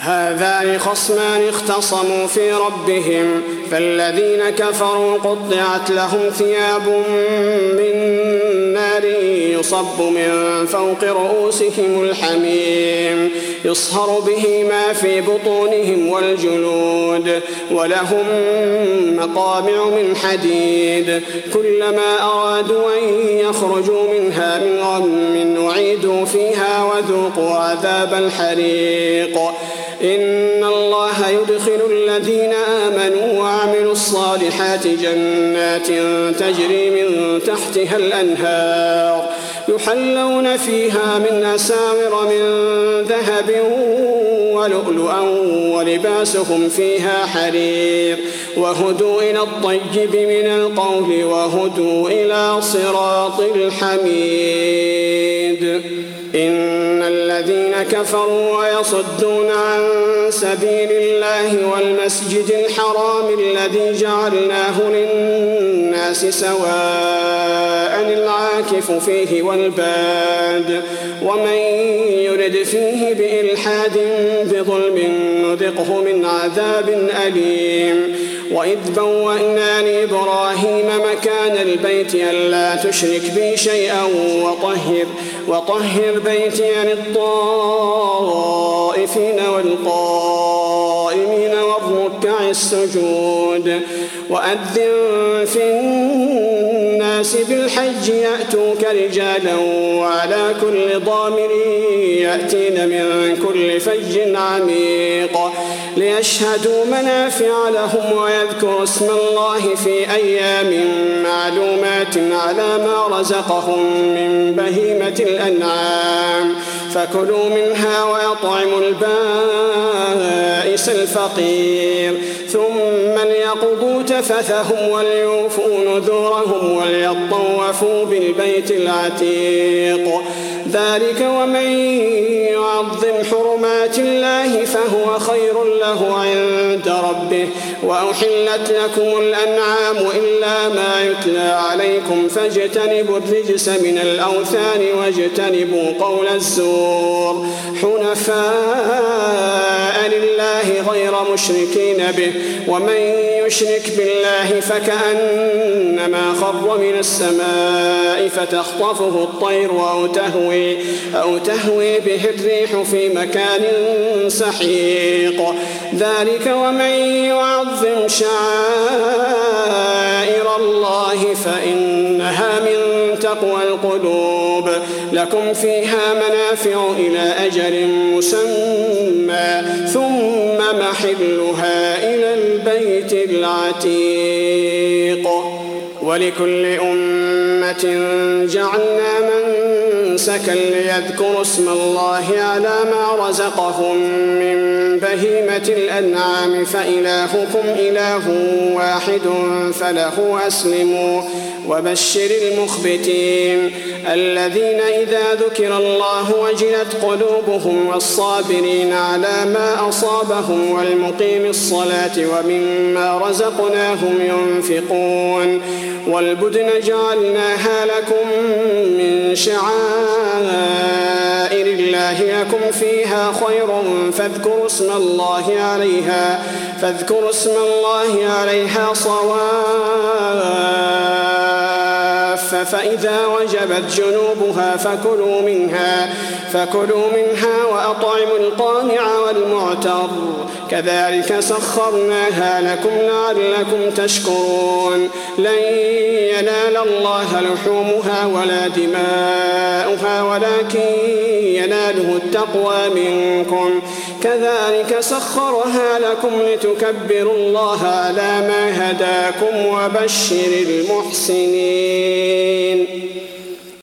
هذان خصمان اختصموا في ربهم فالذين كفروا قطعت لهم ثياب من نار يصب من فوق رؤوسهم الحميم يصهر به ما في بطونهم والجلود ولهم مقامع من حديد كلما أرادوا أن يخرجوا منها من غم أعيدوا فيها وذوقوا عذاب الحريق إن الله يدخل الذين آمنوا وعملوا الصالحات جنات تجري من تحتها الأنهار يحلون فيها من أساور من ذهب ولؤلؤا ولباسهم فيها حرير وهدوا إلى الطيب من القول وهدوا إلى صراط الحميد إن الذين كفروا ويصدون عن سبيل الله والمسجد الحرام الذي جعلناه للناس سواء العاكف فيه والباد ومن يرد فيه بإلحاد بظلم نذقه من عذاب أليم وإذ بوأنا لإبراهيم مكان البيت ألا تشرك بي شيئا وطهر بيتي للطائفين والقائمين والركع السجود وأذن في الناس بالحج يأتوك رجالا وعلى كل ضامر يأتين من كل فج عميق ليشهدوا منافع لهم ويذكروا اسم الله في أيام معلومات على ما رزقهم من بهيمة الأنعام فكلوا منها ويطعموا البائس الفقير ثم ليقضوا تفثهم وليوفوا نذورهم وليطوفوا بالبيت العتيق ذلك ومن يعظم حرمات الله فهو خير له عند ربه وأحلت لكم الأنعام إلا ما يتلى عليكم فاجتنبوا الرجس من الأوثان واجتنبوا قول الزور حنفاء لله غير مشركين به ومن يشرك بالله فكأنما خر من السماء فتخطفه الطير أو تهوي به الريح في مكان سحيق ذلك ومن يعظم شعائر الله فإنها من تقوى القلوب لكم فيها منافع إلى أجل مسمى ثم محلها إلى البيت العتيق ولكل أمة جعلنا منسكا ليذكروا اسم الله على ما رزقهم من بهيمة الأنعام فإلهكم إله واحد فله أسلموا وبشر المخبتين الذين إذا ذكر الله وجلت قلوبهم والصابرين على ما أصابهم والمقيم الصلاة ومما رزقناهم ينفقون والبدن جعلناها لكم من شعائر الله لكم فيها خير فاذكروا اسم الله عليها صواف فإذا وجبت جنوبها فكلوا منها وأطعموا القانع والمعتر كذلك سخرناها لكم لعلكم تشكرون لن ينال الله لحومها ولا دماؤها ولكن يناله التقوى منكم كذلك سخرها لكم لتكبروا الله على ما هداكم وبشر المحسنين